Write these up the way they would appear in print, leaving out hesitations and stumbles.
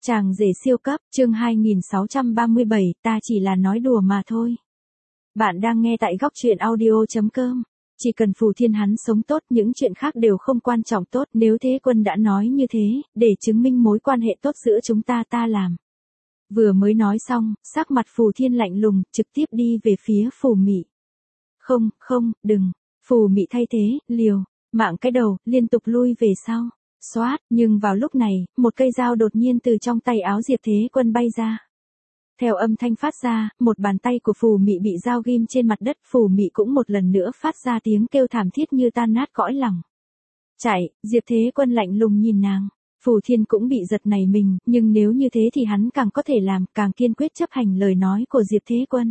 Chàng rể siêu cấp, chương 2637, ta chỉ là nói đùa mà thôi. Bạn đang nghe tại góc truyện audio.com. Chỉ cần Phù Thiên hắn sống tốt, những chuyện khác đều không quan trọng tốt. Nếu Thế Quân đã nói như thế, để chứng minh mối quan hệ tốt giữa chúng ta làm. Vừa mới nói xong, sắc mặt Phù Thiên lạnh lùng, trực tiếp đi về phía Phù Mị. Không, đừng. Phù Mị thay thế, liều, mạng cái đầu, liên tục lui về sau. Xoát, nhưng vào lúc này, một cây dao đột nhiên từ trong tay áo Diệp Thế Quân bay ra. Theo âm thanh phát ra, một bàn tay của Phù Mị bị dao ghim trên mặt đất, Phù Mị cũng một lần nữa phát ra tiếng kêu thảm thiết như tan nát cõi lòng. Chạy, Diệp Thế Quân lạnh lùng nhìn nàng. Phù Thiên cũng bị giật nảy mình, nhưng nếu như thế thì hắn càng có thể làm, càng kiên quyết chấp hành lời nói của Diệp Thế Quân.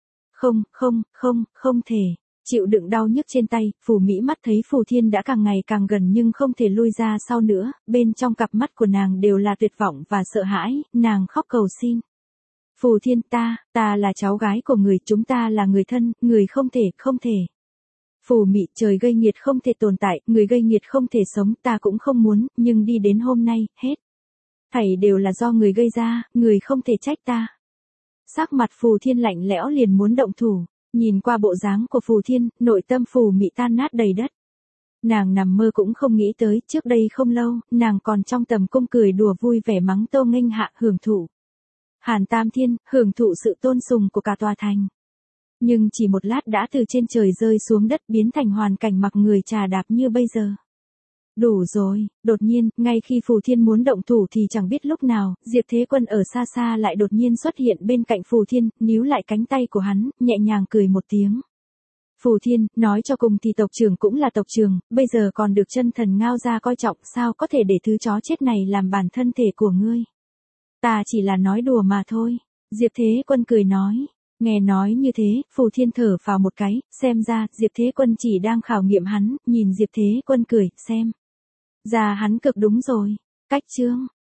Không thể. Chịu đựng đau nhức trên tay, Phù Mỹ mắt thấy Phù Thiên đã càng ngày càng gần nhưng không thể lui ra sau nữa, bên trong cặp mắt của nàng đều là tuyệt vọng và sợ hãi, nàng khóc cầu xin. Phù Thiên, ta là cháu gái của người, chúng ta là người thân, người không thể. Phù Mị, trời gây nghiệt không thể tồn tại, người gây nghiệt không thể sống, ta cũng không muốn, nhưng đi đến hôm nay, hết. Thảy đều là do người gây ra, người không thể trách ta. Sắc mặt Phù Thiên lạnh lẽo liền muốn động thủ. Nhìn qua bộ dáng của Phù Thiên, nội tâm Phù Mị tan nát đầy đất. Nàng nằm mơ cũng không nghĩ tới, trước đây không lâu, nàng còn trong tầm cung cười đùa vui vẻ mắng Tô Nghênh Hạ hưởng thụ. Hàn Tam Thiên, hưởng thụ sự tôn sùng của cả tòa thành. Nhưng chỉ một lát đã từ trên trời rơi xuống đất biến thành hoàn cảnh mặc người trà đạp như bây giờ. Đủ rồi, đột nhiên, ngay khi Phù Thiên muốn động thủ thì chẳng biết lúc nào, Diệp Thế Quân ở xa xa lại đột nhiên xuất hiện bên cạnh Phù Thiên, níu lại cánh tay của hắn, nhẹ nhàng cười một tiếng. Phù Thiên, nói cho cùng thì tộc trưởng cũng là tộc trưởng, bây giờ còn được chân thần Ngao gia coi trọng, sao có thể để thứ chó chết này làm bản thân thể của ngươi. Ta chỉ là nói đùa mà thôi. Diệp Thế Quân cười nói. Nghe nói như thế, Phù Thiên thở phào một cái, xem ra, Diệp Thế Quân chỉ đang khảo nghiệm hắn, nhìn Diệp Thế Quân cười, xem. Ra hắn cực đúng rồi. Cách chương.